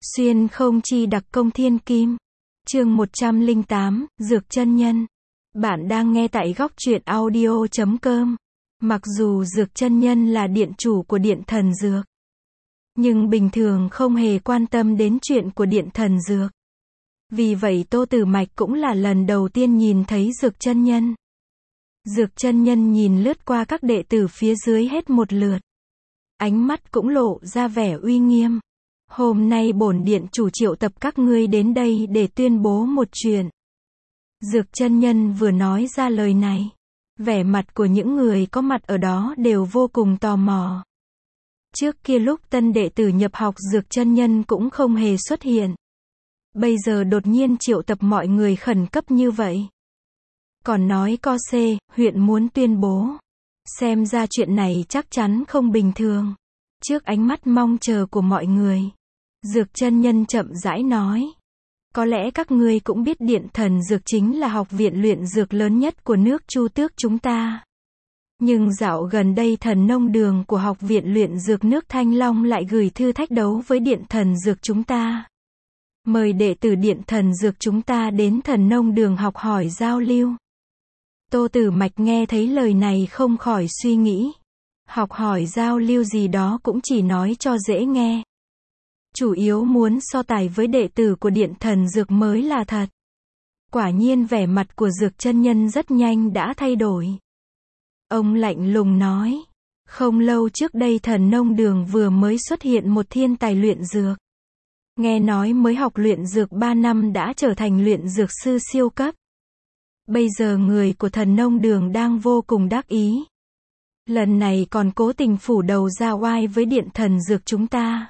Xuyên không chi đặc công thiên kim. Chương 108, Dược chân nhân. Bạn đang nghe tại góc truyện audio.com. Mặc dù Dược chân nhân là điện chủ của Điện Thần Dược, nhưng bình thường không hề quan tâm đến chuyện của Điện Thần Dược. Vì vậy Tô Tử Mạch cũng là lần đầu tiên nhìn thấy Dược chân nhân. Dược chân nhân nhìn lướt qua các đệ tử phía dưới hết một lượt. Ánh mắt cũng lộ ra vẻ uy nghiêm. Hôm nay bổn điện chủ triệu tập các ngươi đến đây để tuyên bố một chuyện. Dược chân nhân vừa nói ra lời này, vẻ mặt của những người có mặt ở đó đều vô cùng tò mò. Trước kia lúc tân đệ tử nhập học Dược chân nhân cũng không hề xuất hiện. Bây giờ đột nhiên triệu tập mọi người khẩn cấp như vậy. Còn nói co C, huyện muốn tuyên bố. Xem ra chuyện này chắc chắn không bình thường. Trước ánh mắt mong chờ của mọi người, Dược chân nhân chậm rãi nói. Có lẽ các ngươi cũng biết Điện Thần Dược chính là học viện luyện dược lớn nhất của nước Chu Tước chúng ta. Nhưng dạo gần đây Thần Nông Đường của học viện luyện dược nước Thanh Long lại gửi thư thách đấu với Điện Thần Dược chúng ta. Mời đệ tử Điện Thần Dược chúng ta đến Thần Nông Đường học hỏi giao lưu. Tô Tử Mạch nghe thấy lời này không khỏi suy nghĩ. Học hỏi giao lưu gì đó cũng chỉ nói cho dễ nghe. Chủ yếu muốn so tài với đệ tử của Điện Thần Dược mới là thật. Quả nhiên vẻ mặt của Dược chân nhân rất nhanh đã thay đổi. Ông lạnh lùng nói. Không lâu trước đây Thần Nông Đường vừa mới xuất hiện một thiên tài luyện dược. Nghe nói mới học luyện dược 3 năm đã trở thành luyện dược sư siêu cấp. Bây giờ người của Thần Nông Đường đang vô cùng đắc ý. Lần này còn cố tình phủ đầu ra oai với Điện Thần Dược chúng ta.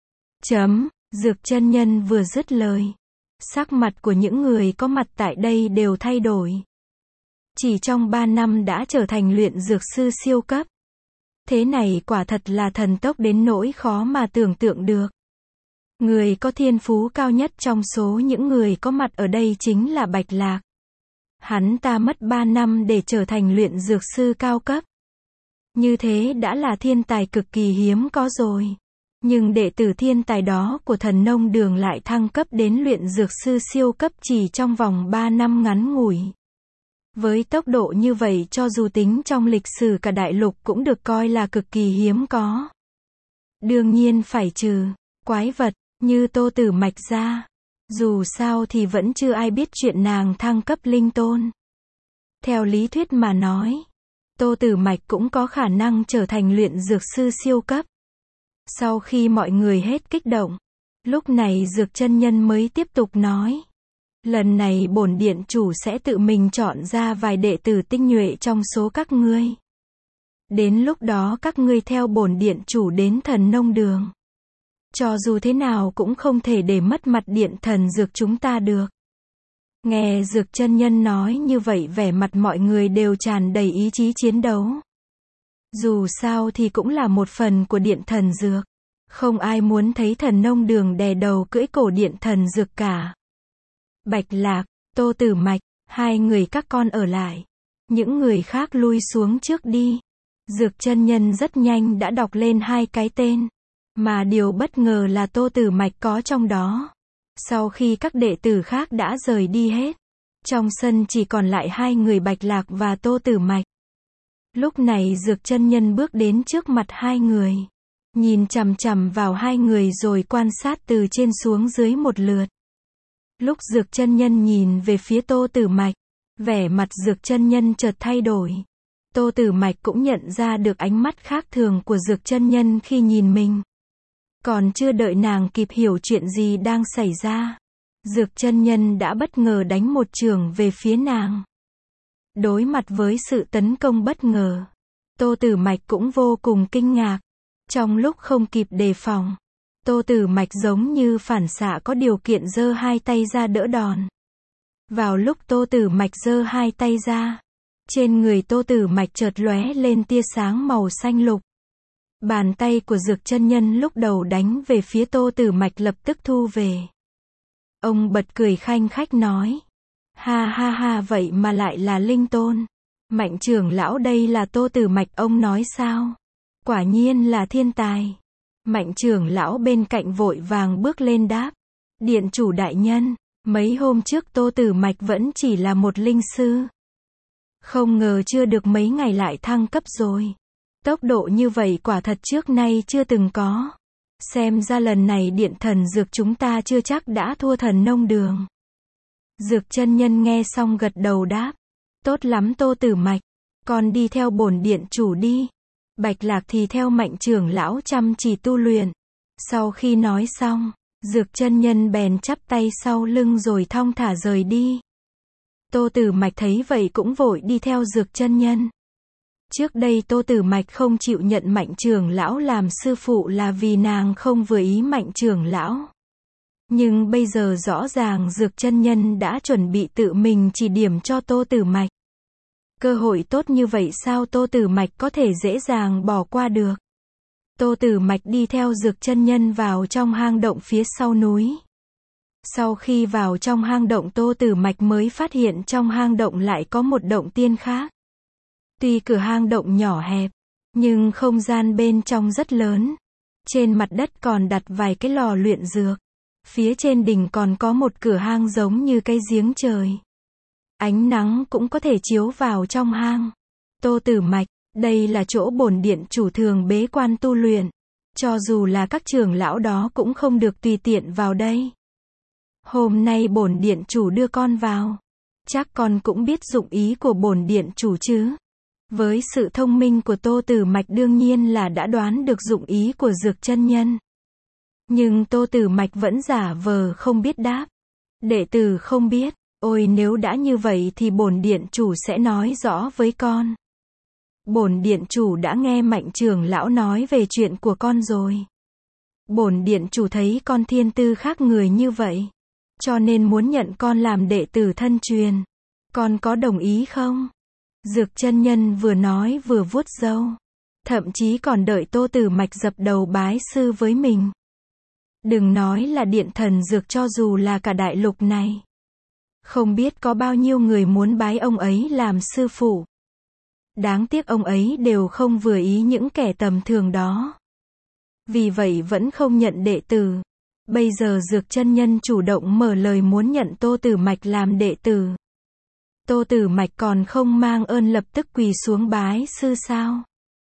Dược chân nhân vừa dứt lời, sắc mặt của những người có mặt tại đây đều thay đổi. Chỉ trong 3 năm đã trở thành luyện dược sư siêu cấp. Thế này quả thật là thần tốc đến nỗi khó mà tưởng tượng được. Người có thiên phú cao nhất trong số những người có mặt ở đây chính là Bạch Lạc. Hắn ta mất 3 năm để trở thành luyện dược sư cao cấp. Như thế đã là thiên tài cực kỳ hiếm có rồi. Nhưng đệ tử thiên tài đó của Thần Nông Đường lại thăng cấp đến luyện dược sư siêu cấp chỉ trong vòng 3 năm ngắn ngủi. Với tốc độ như vậy cho dù tính trong lịch sử cả đại lục cũng được coi là cực kỳ hiếm có. Đương nhiên phải trừ quái vật như Tô Tử Mạch ra. Dù sao thì vẫn chưa ai biết chuyện nàng thăng cấp linh tôn. Theo lý thuyết mà nói, Tô Tử Mạch cũng có khả năng trở thành luyện dược sư siêu cấp. Sau khi mọi người hết kích động, lúc này Dược chân nhân mới tiếp tục nói. Lần này bổn điện chủ sẽ tự mình chọn ra vài đệ tử tinh nhuệ trong số các ngươi. Đến lúc đó các ngươi theo bổn điện chủ đến Thần Nông Đường. Cho dù thế nào cũng không thể để mất mặt Điện Thần Dược chúng ta được. Nghe Dược chân nhân nói như vậy vẻ mặt mọi người đều tràn đầy ý chí chiến đấu. Dù sao thì cũng là một phần của Điện Thần Dược. Không ai muốn thấy Thần Nông Đường đè đầu cưỡi cổ Điện Thần Dược cả. Bạch Lạc, Tô Tử Mạch, hai người các con ở lại. Những người khác lui xuống trước đi. Dược chân nhân rất nhanh đã đọc lên hai cái tên. Mà điều bất ngờ là Tô Tử Mạch có trong đó. Sau khi các đệ tử khác đã rời đi hết, trong sân chỉ còn lại hai người Bạch Lạc và Tô Tử Mạch. Lúc này Dược chân nhân bước đến trước mặt hai người. Nhìn chằm chằm vào hai người rồi quan sát từ trên xuống dưới một lượt. Lúc Dược chân nhân nhìn về phía Tô Tử Mạch, vẻ mặt Dược chân nhân chợt thay đổi. Tô Tử Mạch cũng nhận ra được ánh mắt khác thường của Dược chân nhân khi nhìn mình. Còn chưa đợi nàng kịp hiểu chuyện gì đang xảy ra, Dược chân nhân đã bất ngờ đánh một chưởng về phía nàng. Đối mặt với sự tấn công bất ngờ, Tô Tử Mạch cũng vô cùng kinh ngạc. Trong lúc không kịp đề phòng, Tô Tử Mạch giống như phản xạ có điều kiện giơ hai tay ra đỡ đòn. Vào lúc Tô Tử Mạch giơ hai tay ra, trên người Tô Tử Mạch chợt lóe lên tia sáng màu xanh lục. Bàn tay của Dược chân nhân lúc đầu đánh về phía Tô Tử Mạch lập tức thu về. Ông bật cười khanh khách nói. Ha ha ha, vậy mà lại là linh tôn. Mạnh trưởng lão đây là Tô Tử Mạch ông nói sao? Quả nhiên là thiên tài. Mạnh trưởng lão bên cạnh vội vàng bước lên đáp. Điện chủ đại nhân, mấy hôm trước Tô Tử Mạch vẫn chỉ là một linh sư. Không ngờ chưa được mấy ngày lại thăng cấp rồi. Tốc độ như vậy quả thật trước nay chưa từng có. Xem ra lần này điện thần dược chúng ta chưa chắc đã thua thần nông đường. Dược chân nhân nghe xong gật đầu đáp. Tốt lắm Tô Tử Mạch, con đi theo bổn điện chủ đi. Bạch Lạc thì theo Mạnh trưởng lão chăm chỉ tu luyện. Sau khi nói xong, Dược chân nhân bèn chắp tay sau lưng rồi thong thả rời đi. Tô Tử Mạch thấy vậy cũng vội đi theo Dược chân nhân. Trước đây Tô Tử Mạch không chịu nhận Mạnh trưởng lão làm sư phụ là vì nàng không vừa ý Mạnh trưởng lão. Nhưng bây giờ rõ ràng Dược chân nhân đã chuẩn bị tự mình chỉ điểm cho Tô Tử Mạch. Cơ hội tốt như vậy sao Tô Tử Mạch có thể dễ dàng bỏ qua được. Tô Tử Mạch đi theo Dược chân nhân vào trong hang động phía sau núi. Sau khi vào trong hang động Tô Tử Mạch mới phát hiện trong hang động lại có một động tiên khác. Tuy cửa hang động nhỏ hẹp, nhưng không gian bên trong rất lớn. Trên mặt đất còn đặt vài cái lò luyện dược. Phía trên đỉnh còn có một cửa hang giống như cái giếng trời. Ánh nắng cũng có thể chiếu vào trong hang. Tô Tử Mạch, đây là chỗ bổn điện chủ thường bế quan tu luyện. Cho dù là các trưởng lão đó cũng không được tùy tiện vào đây. Hôm nay bổn điện chủ đưa con vào. Chắc con cũng biết dụng ý của bổn điện chủ chứ. Với sự thông minh của Tô Tử Mạch đương nhiên là đã đoán được dụng ý của Dược chân nhân. Nhưng Tô Tử Mạch vẫn giả vờ không biết đáp. Đệ tử không biết. Ôi nếu đã như vậy thì bổn điện chủ sẽ nói rõ với con. Bổn điện chủ đã nghe Mạnh trưởng lão nói về chuyện của con rồi. Bổn điện chủ thấy con thiên tư khác người như vậy, cho nên muốn nhận con làm đệ tử thân truyền. Con có đồng ý không? Dược chân nhân vừa nói vừa vuốt râu. Thậm chí còn đợi Tô Tử Mạch dập đầu bái sư với mình. Đừng nói là điện thần dược, cho dù là cả đại lục này. Không biết có bao nhiêu người muốn bái ông ấy làm sư phụ. Đáng tiếc ông ấy đều không vừa ý những kẻ tầm thường đó. Vì vậy vẫn không nhận đệ tử. Bây giờ Dược chân nhân chủ động mở lời muốn nhận Tô Tử Mạch làm đệ tử. Tô Tử Mạch còn không mang ơn lập tức quỳ xuống bái sư sao?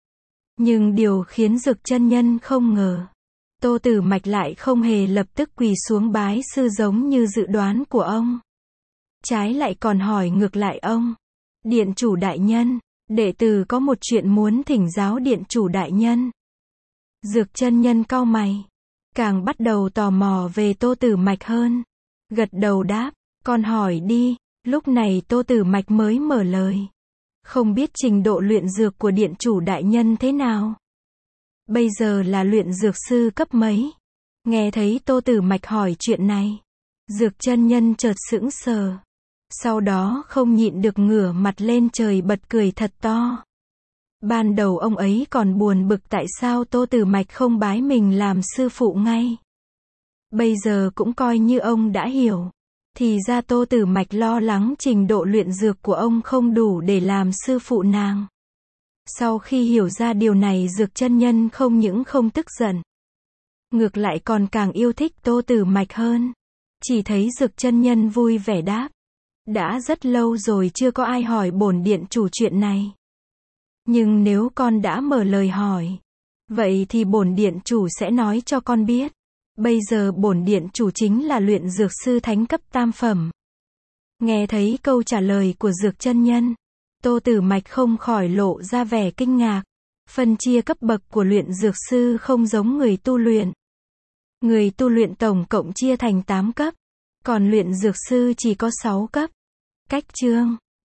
Nhưng điều khiến Dược chân nhân không ngờ, Tô Tử Mạch lại không hề lập tức quỳ xuống bái sư giống như dự đoán của ông. Trái lại còn hỏi ngược lại ông. Điện chủ đại nhân, đệ tử có một chuyện muốn thỉnh giáo điện chủ đại nhân. Dược chân nhân cau mày, càng bắt đầu tò mò về Tô Tử Mạch hơn. Gật đầu đáp, con hỏi đi. Lúc này Tô Tử Mạch mới mở lời. Không biết trình độ luyện dược của điện chủ đại nhân thế nào? Bây giờ là luyện dược sư cấp mấy? Nghe thấy Tô Tử Mạch hỏi chuyện này, Dược chân nhân chợt sững sờ. Sau đó không nhịn được ngửa mặt lên trời bật cười thật to. Ban đầu ông ấy còn buồn bực tại sao Tô Tử Mạch không bái mình làm sư phụ ngay. Bây giờ cũng coi như ông đã hiểu. Thì ra Tô Tử Mạch lo lắng trình độ luyện dược của ông không đủ để làm sư phụ nàng. Sau khi hiểu ra điều này, Dược chân nhân không những không tức giận, ngược lại còn càng yêu thích Tô Tử Mạch hơn. Chỉ thấy Dược chân nhân vui vẻ đáp. Đã rất lâu rồi chưa có ai hỏi bổn điện chủ chuyện này. Nhưng nếu con đã mở lời hỏi, vậy thì bổn điện chủ sẽ nói cho con biết. Bây giờ bổn điện chủ chính là luyện dược sư thánh cấp tam phẩm. Nghe thấy câu trả lời của Dược chân nhân, Tô Tử Mạch không khỏi lộ ra vẻ kinh ngạc. Phân chia cấp bậc của luyện dược sư không giống người tu luyện. Người tu luyện tổng cộng chia thành 8 cấp, còn luyện dược sư chỉ có 6 cấp. Cách chương